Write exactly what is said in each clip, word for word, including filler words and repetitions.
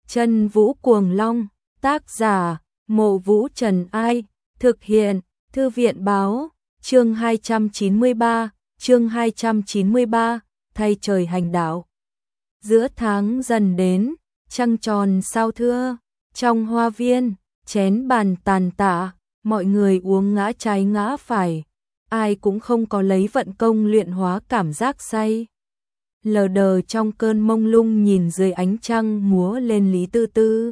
Chân Vũ Cuồng Long, tác giả, Mộ Vũ Trần Ai, thực hiện, Thư viện Báo, chương hai trăm chín mươi ba, chương hai trăm chín mươi ba, thay trời hành đạo. Giữa tháng dần đến, trăng tròn sao thưa, trong hoa viên, chén bàn tàn tạ, mọi người uống ngã trái ngã phải, ai cũng không có lấy vận công luyện hóa cảm giác say. Lờ đờ trong cơn mông lung nhìn dưới ánh trăng múa lên Lý Tư Tư.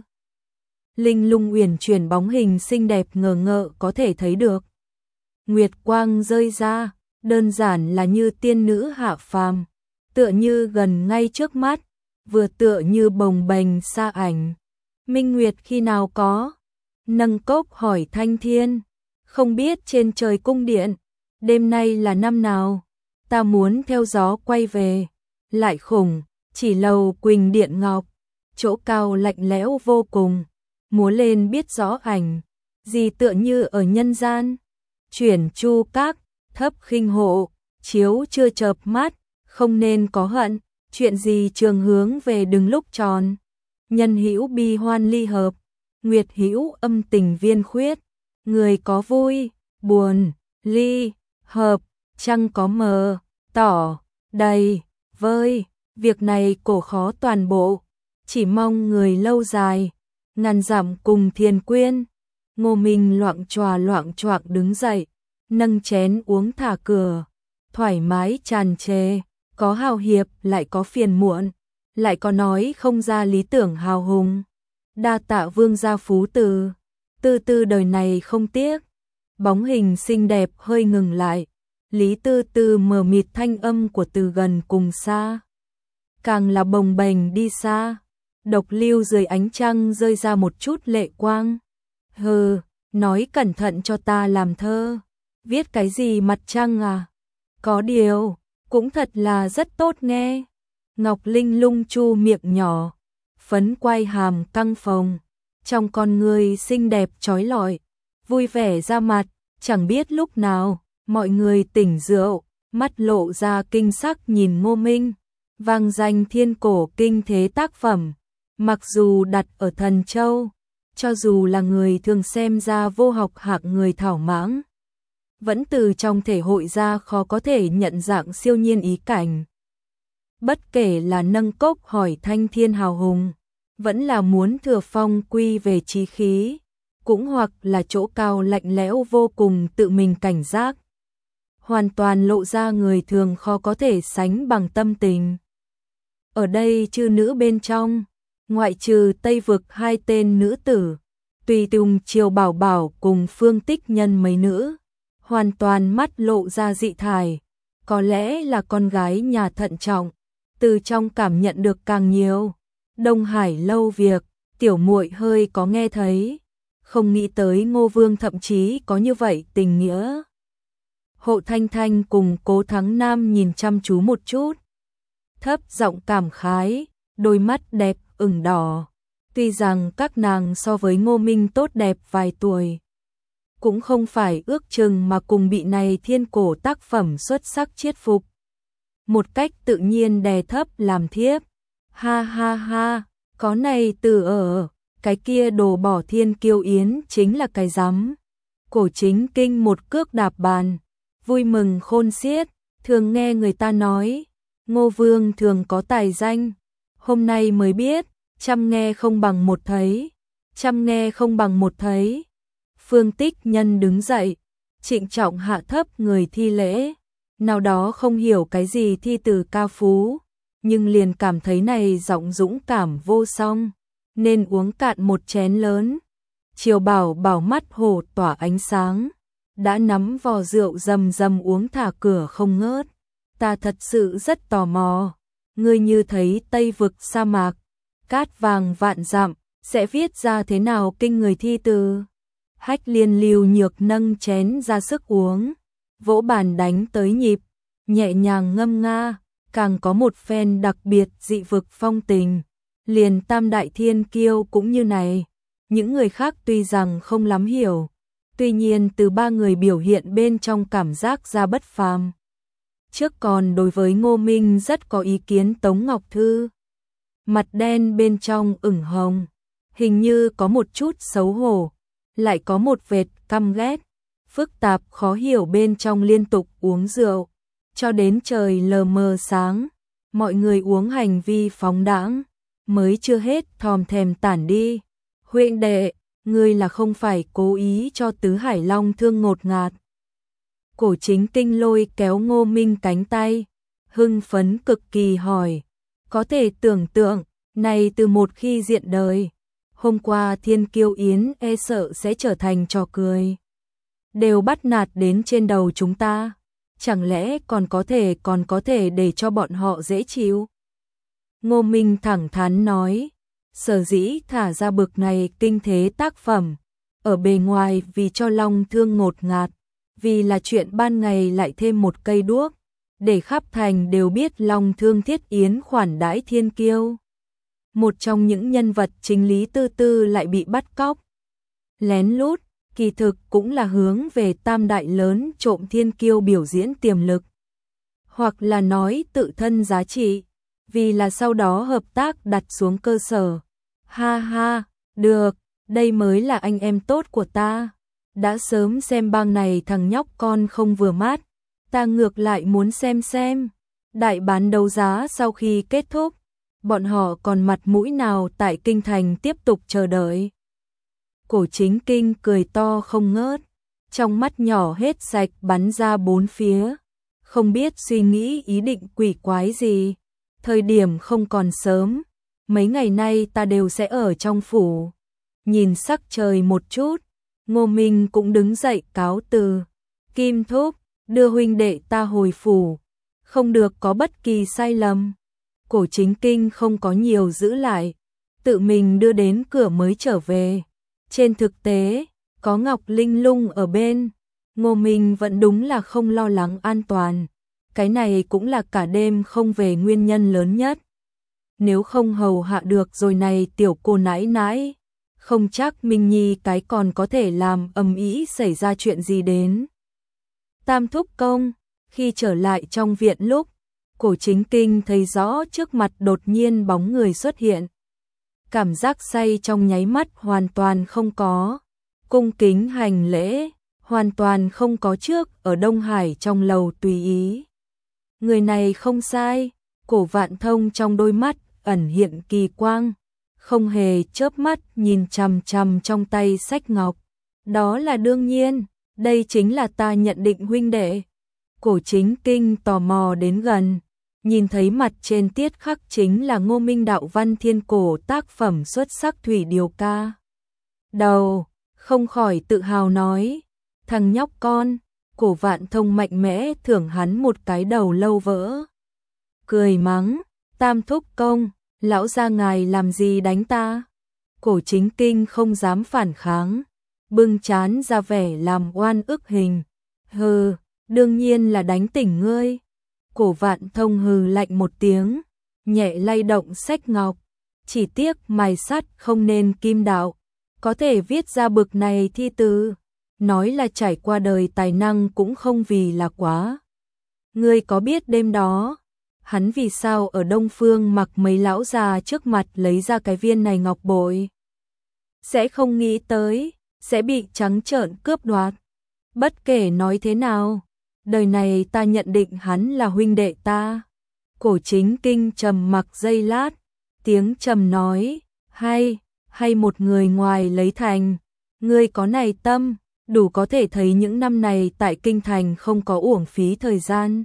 Linh lung uyển chuyển bóng hình xinh đẹp ngờ ngợ có thể thấy được. Nguyệt quang rơi ra, đơn giản là như tiên nữ hạ phàm, tựa như gần ngay trước mắt, vừa tựa như bồng bềnh xa ảnh. Minh Nguyệt khi nào có? Nâng cốc hỏi Thanh Thiên, không biết trên trời cung điện, đêm nay là năm nào, ta muốn theo gió quay về. Lại khủng, chỉ lầu Quỳnh Điện Ngọc, chỗ cao lạnh lẽo vô cùng, múa lên biết rõ ảnh, gì tựa như ở nhân gian. Chuyển chu các, thấp khinh hộ, chiếu chưa chợp mắt, không nên có hận, chuyện gì trường hướng về đừng lúc tròn. Nhân hữu bi hoan ly hợp, nguyệt hữu âm tình viên khuyết, người có vui, buồn, ly, hợp, trăng có mờ, tỏ, đầy, vơi, việc này cổ khó toàn bộ, chỉ mong người lâu dài, ngàn dặm cùng Thiền Quyên. Ngô Minh loạng choạng loạng choạng đứng dậy, nâng chén uống thả cửa, thoải mái tràn trề, có hào hiệp lại có phiền muộn, lại có nói không ra lý tưởng hào hùng. Đa tạ vương gia phú từ, Tư Tư đời này không tiếc. Bóng hình xinh đẹp hơi ngừng lại, Lý Tư Tư mờ mịt thanh âm của từ gần cùng xa. Càng là bồng bềnh đi xa, độc lưu dưới ánh trăng rơi ra một chút lệ quang. Hừ, nói cẩn thận cho ta làm thơ. Viết cái gì mặt trăng à? Có điều, cũng thật là rất tốt nghe. Ngọc Linh lung chu miệng nhỏ, phấn quay hàm căng phồng, trong con người xinh đẹp trói lọi, vui vẻ ra mặt, chẳng biết lúc nào, mọi người tỉnh rượu, mắt lộ ra kinh sắc nhìn Ngô Minh, vang danh thiên cổ kinh thế tác phẩm, mặc dù đặt ở Thần Châu, cho dù là người thường xem ra vô học hạng người thảo mãng, vẫn từ trong thể hội ra khó có thể nhận dạng siêu nhiên ý cảnh. Bất kể là nâng cốc hỏi Thanh Thiên hào hùng, vẫn là muốn thừa phong quy về chí khí, cũng hoặc là chỗ cao lạnh lẽo vô cùng tự mình cảnh giác, hoàn toàn lộ ra người thường khó có thể sánh bằng tâm tình. Ở đây chư nữ bên trong, ngoại trừ Tây Vực hai tên nữ tử, Tùy Tùng Triều Bảo Bảo cùng Phương Tích Nhân mấy nữ, hoàn toàn mắt lộ ra dị thải, có lẽ là con gái nhà thận trọng, từ trong cảm nhận được càng nhiều. Đông Hải lâu việc, tiểu muội hơi có nghe thấy, không nghĩ tới Ngô Vương thậm chí có như vậy tình nghĩa. Hộ Thanh Thanh cùng Cố Thắng Nam nhìn chăm chú một chút, thấp giọng cảm khái, đôi mắt đẹp ửng đỏ. Tuy rằng các nàng so với Ngô Minh tốt đẹp vài tuổi, cũng không phải ước chừng mà cùng bị này thiên cổ tác phẩm xuất sắc chiết phục. Một cách tự nhiên đè thấp làm thiếp. Ha ha ha, có này từ ở, cái kia đồ bỏ thiên kiêu yến chính là cái rắm. Cổ Chính Kinh một cước đạp bàn, vui mừng khôn xiết, thường nghe người ta nói, Ngô Vương thường có tài danh, hôm nay mới biết, trăm nghe không bằng một thấy, trăm nghe không bằng một thấy. Phương Tích Nhân đứng dậy, trịnh trọng hạ thấp người thi lễ, nào đó không hiểu cái gì thi từ ca phú, nhưng liền cảm thấy này giọng dũng cảm vô song, nên uống cạn một chén lớn. Triều Bảo Bảo mắt hổ tỏa ánh sáng, đã nắm vò rượu rầm rầm uống thả cửa không ngớt. Ta thật sự rất tò mò, ngươi như thấy Tây Vực sa mạc, cát vàng vạn dặm, sẽ viết ra thế nào kinh người thi từ. Hách Liên Lưu Nhược nâng chén ra sức uống, vỗ bàn đánh tới nhịp, nhẹ nhàng ngâm nga, càng có một phen đặc biệt dị vực phong tình. Liền Tam Đại Thiên Kiêu cũng như này, những người khác tuy rằng không lắm hiểu, tuy nhiên từ ba người biểu hiện bên trong cảm giác ra bất phàm. Trước còn đối với Ngô Minh rất có ý kiến Tống Ngọc Thư. mặt đen bên trong ửng hồng, hình như có một chút xấu hổ, lại có một vệt căm ghét, phức tạp khó hiểu bên trong liên tục uống rượu, cho đến trời lờ mờ sáng, mọi người uống hành vi phóng đãng, mới chưa hết thòm thèm tản đi. Huynh đệ, ngươi là không phải cố ý cho Tứ Hải Long Thương ngột ngạt. Cổ Chính Kinh lôi kéo Ngô Minh cánh tay, hưng phấn cực kỳ hỏi, có thể tưởng tượng, này từ một khi diện đời, hôm qua Thiên Kiêu Yến e sợ sẽ trở thành trò cười. Đều bắt nạt đến trên đầu chúng ta, chẳng lẽ còn có thể còn có thể để cho bọn họ dễ chịu? Ngô Minh thẳng thắn nói, sở dĩ thả ra bực này kinh thế tác phẩm, ở bề ngoài vì cho Long Thương ngột ngạt, vì là chuyện ban ngày lại thêm một cây đuốc, để khắp thành đều biết Long Thương thiết yến khoản đãi thiên kiêu. Một trong những nhân vật chính Lý Tư Tư lại bị bắt cóc. Lén lút, kỳ thực cũng là hướng về tam đại lớn trộm thiên kiêu biểu diễn tiềm lực. Hoặc là nói tự thân giá trị, vì là sau đó hợp tác đặt xuống cơ sở. Ha ha, được, đây mới là anh em tốt của ta. Đã sớm xem bang này thằng nhóc con không vừa mắt, ta ngược lại muốn xem xem. Đại bán đấu giá sau khi kết thúc, bọn họ còn mặt mũi nào tại kinh thành tiếp tục chờ đợi. Cổ Chính Kinh cười to không ngớt, trong mắt nhỏ hết sạch bắn ra bốn phía, không biết suy nghĩ ý định quỷ quái gì. Thời điểm không còn sớm, mấy ngày nay ta đều sẽ ở trong phủ. Nhìn sắc trời một chút, Ngô Minh cũng đứng dậy cáo từ. Kim Thúc, đưa huynh đệ ta hồi phủ, không được có bất kỳ sai lầm. Cổ Chính Kinh không có nhiều giữ lại, tự mình đưa đến cửa mới trở về. Trên thực tế, có Ngọc Linh Lung ở bên, Ngô Minh vẫn đúng là không lo lắng an toàn. Cái này cũng là cả đêm không về nguyên nhân lớn nhất. Nếu không hầu hạ được rồi này tiểu cô nãi nãi, không chắc Minh Nhi cái còn có thể làm ầm ĩ xảy ra chuyện gì đến. Tam thúc công, khi trở lại trong viện lúc, Cổ Chính Kinh thấy rõ trước mặt đột nhiên bóng người xuất hiện. Cảm giác say trong nháy mắt hoàn toàn không có. Cung kính hành lễ, hoàn toàn không có trước ở Đông Hải trong lầu tùy ý. Người này không sai, Cổ Vạn Thông trong đôi mắt ẩn hiện kỳ quang, không hề chớp mắt nhìn chằm chằm trong tay sách ngọc. Đó là đương nhiên, đây chính là ta nhận định huynh đệ. Cổ Chính Kinh tò mò đến gần, nhìn thấy mặt trên tiết khắc chính là Ngô Minh đạo văn thiên cổ tác phẩm xuất sắc Thủy Điều Ca. Đầu, không khỏi tự hào nói, thằng nhóc con. Cổ Vạn Thông mạnh mẽ thưởng hắn một cái đầu lâu vỡ. Cười mắng, Tam thúc công, lão gia ngài làm gì đánh ta? Cổ Chính Kinh không dám phản kháng, bưng chán ra vẻ làm oan ức hình. Hừ, đương nhiên là đánh tỉnh ngươi. Cổ Vạn Thông hừ lạnh một tiếng, nhẹ lay động sách ngọc. Chỉ tiếc mài sắt không nên kim đạo, có thể viết ra bực này thi từ. Nói là trải qua đời tài năng cũng không vì là quá. Ngươi có biết đêm đó, hắn vì sao ở Đông Phương mặc mấy lão già trước mặt lấy ra cái viên này ngọc bội? Sẽ không nghĩ tới, sẽ bị trắng trợn cướp đoạt. Bất kể nói thế nào, đời này ta nhận định hắn là huynh đệ ta. Cổ Chính Kinh trầm mặc giây lát, tiếng trầm nói, hay, hay một người ngoài lấy thành, ngươi có này tâm, đủ có thể thấy những năm này tại kinh thành không có uổng phí thời gian.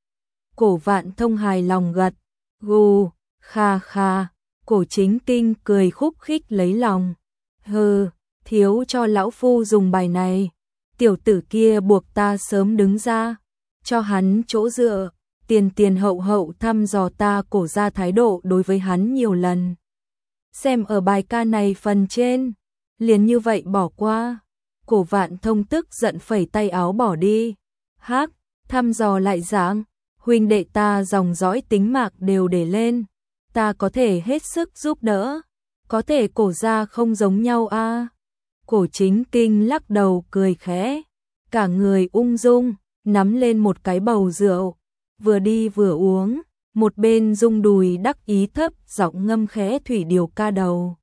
Cổ Vạn Thông hài lòng gật, gù, kha kha, Cổ Chính Kinh cười khúc khích lấy lòng. Hừ, thiếu cho lão phu dùng bài này, tiểu tử kia buộc ta sớm đứng ra, cho hắn chỗ dựa, tiền tiền hậu hậu thăm dò ta Cổ ra thái độ đối với hắn nhiều lần. Xem ở bài ca này phần trên, liền như vậy bỏ qua. Cổ Vạn Thông tức giận phẩy tay áo bỏ đi. Hắc, thăm dò lại dạng, huynh đệ ta dòng dõi tính mạng đều để lên, ta có thể hết sức giúp đỡ, có thể Cổ gia không giống nhau a. À. Cổ Chính Kinh lắc đầu cười khẽ, cả người ung dung, nắm lên một cái bầu rượu, vừa đi vừa uống, một bên rung đùi đắc ý thấp giọng ngâm khẽ thủy điều ca đầu.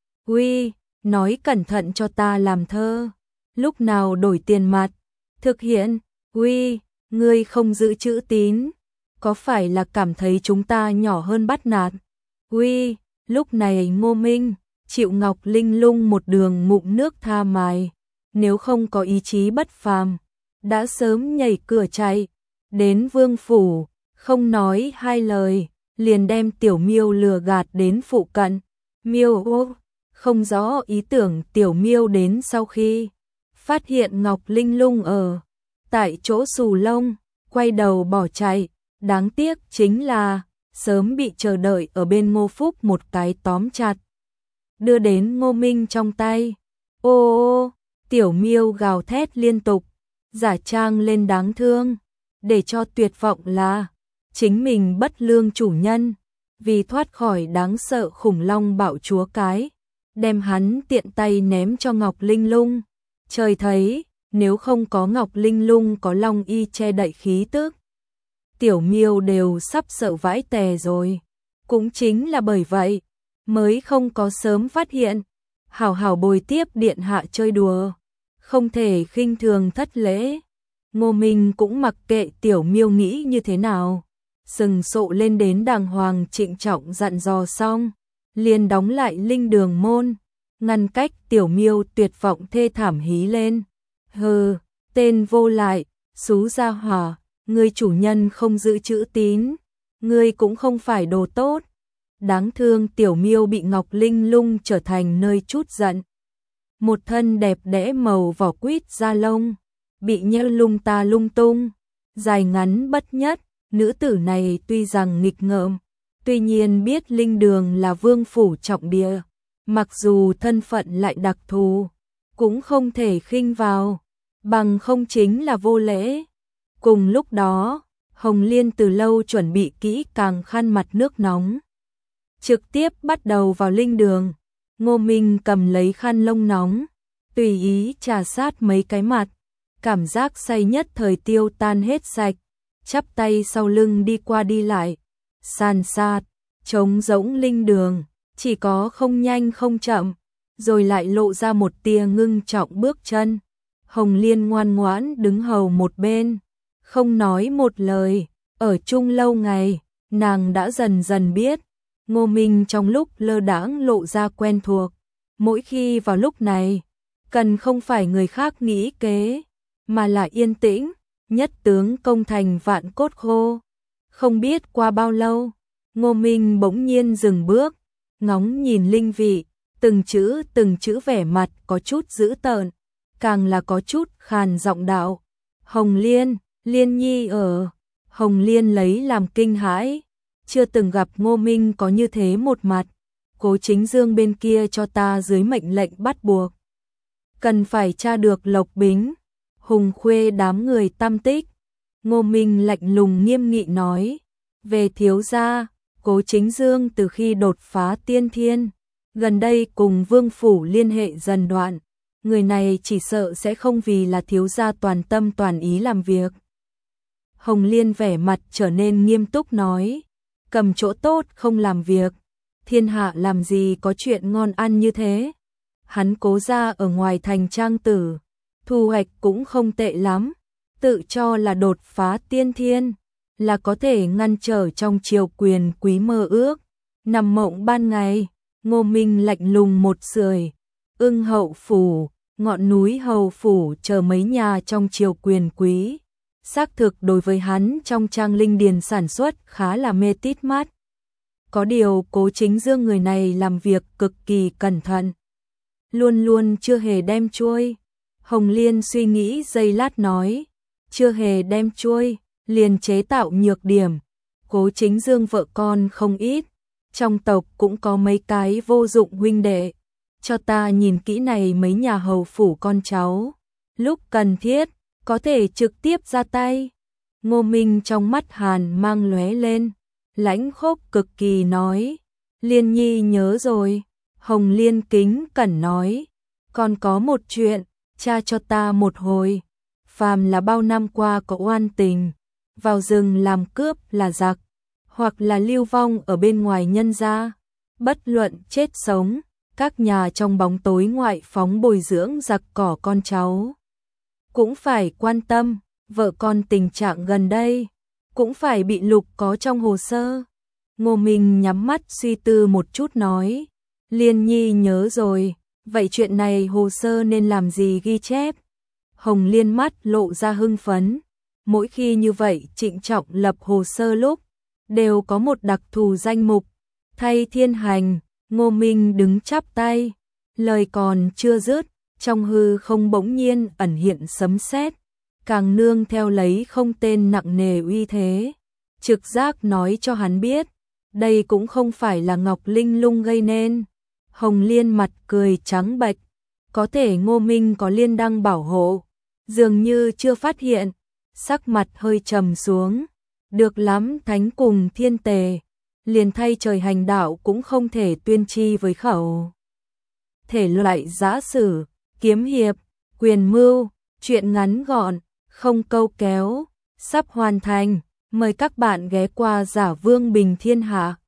Uy, nói cẩn thận cho ta làm thơ, lúc nào đổi tiền mặt, thực hiện, uy, ngươi không giữ chữ tín, có phải là cảm thấy chúng ta nhỏ hơn bắt nạt? Uy, lúc này Ngô Minh, Triệu Ngọc Linh lung một đường ngụm nước tha mài, nếu không có ý chí bất phàm, đã sớm nhảy cửa chạy, đến vương phủ, không nói hai lời, liền đem Tiểu Miêu lừa gạt đến phụ cận. Miêu ô, không rõ ý tưởng Tiểu Miêu đến sau khi phát hiện Ngọc Linh lung ở tại chỗ xù lông, quay đầu bỏ chạy, đáng tiếc chính là sớm bị chờ đợi ở bên Ngô Phúc một cái tóm chặt, đưa đến Ngô Minh trong tay. Ô ô, Tiểu Miêu gào thét liên tục, giả trang lên đáng thương, để cho tuyệt vọng là chính mình bất lương chủ nhân, vì thoát khỏi đáng sợ khủng long bạo chúa cái, đem hắn tiện tay ném cho Ngọc Linh lung. Trời thấy, nếu không có Ngọc Linh lung có long y che đậy khí tức, Tiểu Miêu đều sắp sợ vãi tè rồi. Cũng chính là bởi vậy, mới không có sớm phát hiện, hảo hảo bồi tiếp điện hạ chơi đùa, không thể khinh thường thất lễ. Ngô Minh cũng mặc kệ Tiểu Miêu nghĩ như thế nào, sừng sộ lên đến đàng hoàng trịnh trọng dặn dò xong, liền đóng lại linh đường môn, ngăn cách Tiểu Miêu tuyệt vọng thê thảm hí lên. Hừ, tên vô lại, xú gia hỏa, ngươi chủ nhân không giữ chữ tín, ngươi cũng không phải đồ tốt. Đáng thương Tiểu Miêu bị Ngọc Linh lung trở thành nơi chút giận. Một thân đẹp đẽ màu vỏ quýt da lông, bị nhỡ lung ta lung tung, dài ngắn bất nhất. Nữ tử này tuy rằng nghịch ngợm, tuy nhiên biết linh đường là vương phủ trọng địa, mặc dù thân phận lại đặc thù, cũng không thể khinh vào, bằng không chính là vô lễ. Cùng lúc đó, Hồng Liên từ lâu chuẩn bị kỹ càng khăn mặt nước nóng, trực tiếp bắt đầu vào linh đường. Ngô Minh cầm lấy khăn lông nóng, tùy ý trà sát mấy cái mặt, cảm giác say nhất thời tiêu tan hết sạch, chắp tay sau lưng đi qua đi lại, san sát, trống rỗng linh đường, chỉ có không nhanh không chậm, rồi lại lộ ra một tia ngưng trọng bước chân. Hồng Liên ngoan ngoãn đứng hầu một bên, không nói một lời, ở chung lâu ngày, nàng đã dần dần biết, Ngô Minh trong lúc lơ đãng lộ ra quen thuộc, mỗi khi vào lúc này, cần không phải người khác nghĩ kế, mà là yên tĩnh, nhất tướng công thành vạn cốt khô. Không biết qua bao lâu, Ngô Minh bỗng nhiên dừng bước, ngóng nhìn linh vị, từng chữ từng chữ vẻ mặt có chút dữ tợn, càng là có chút khàn giọng đạo. Hồng Liên, Liên Nhi ở. Hồng Liên lấy làm kinh hãi, chưa từng gặp Ngô Minh có như thế một mặt. Cố Chính Dương bên kia cho ta dưới mệnh lệnh bắt buộc, cần phải tra được Lộc Bính, Hùng Khuê đám người tam tích. Ngô Minh lạnh lùng nghiêm nghị nói, về thiếu gia, Cố Chính Dương từ khi đột phá tiên thiên, gần đây cùng vương phủ liên hệ dần đoạn, người này chỉ sợ sẽ không vì là thiếu gia toàn tâm toàn ý làm việc. Hồng Liên vẻ mặt trở nên nghiêm túc nói, cầm chỗ tốt không làm việc, thiên hạ làm gì có chuyện ngon ăn như thế. Hắn Cố gia ở ngoài thành trang tử, thu hoạch cũng không tệ lắm, tự cho là đột phá tiên thiên, là có thể ngăn trở trong triều quyền quý mơ ước, nằm mộng ban ngày. Ngô Minh lạnh lùng một sưởi, Ưng Hậu phủ, ngọn núi Hầu phủ chờ mấy nhà trong triều quyền quý, xác thực đối với hắn trong trang linh điền sản xuất khá là mê tít mắt. Có điều Cố Chính Dương người này làm việc cực kỳ cẩn thận, luôn luôn chưa hề đem chuôi. Hồng Liên suy nghĩ giây lát nói, chưa hề đem chuôi, liền chế tạo nhược điểm. Cố Chính Dương vợ con không ít, trong tộc cũng có mấy cái vô dụng huynh đệ, cho ta nhìn kỹ này mấy nhà hầu phủ con cháu, lúc cần thiết, có thể trực tiếp ra tay. Ngô Minh trong mắt hàn mang lóe lên, lãnh khốc cực kỳ nói, Liên Nhi nhớ rồi. Hồng Liên kính cẩn nói, còn có một chuyện, cha cho ta một hồi, phàm là bao năm qua có oan tình, vào rừng làm cướp là giặc, hoặc là lưu vong ở bên ngoài nhân gia. Bất luận chết sống, các nhà trong bóng tối ngoại phóng bồi dưỡng giặc cỏ con cháu. Cũng phải quan tâm, vợ con tình trạng gần đây, cũng phải bị lục có trong hồ sơ. Ngô Minh nhắm mắt suy tư một chút nói, Liên Nhi nhớ rồi, vậy chuyện này hồ sơ nên làm gì ghi chép? Hồng Liên mắt lộ ra hưng phấn, mỗi khi như vậy trịnh trọng lập hồ sơ lúc, đều có một đặc thù danh mục, thay thiên hành. Ngô Minh đứng chắp tay, lời còn chưa dứt, trong hư không bỗng nhiên ẩn hiện sấm sét, càng nương theo lấy không tên nặng nề uy thế. Trực giác nói cho hắn biết, đây cũng không phải là Ngọc Linh Lung gây nên. Hồng Liên mặt cười trắng bệch, có thể Ngô Minh có liên đăng bảo hộ, dường như chưa phát hiện, sắc mặt hơi trầm xuống. Được lắm, thánh cùng thiên tề, liền thay trời hành đạo cũng không thể tuyên chi với khẩu. Thể loại giã sử, kiếm hiệp, quyền mưu, truyện ngắn gọn, không câu kéo, sắp hoàn thành. Mời các bạn ghé qua Giả Vương Bình Thiên Hạ.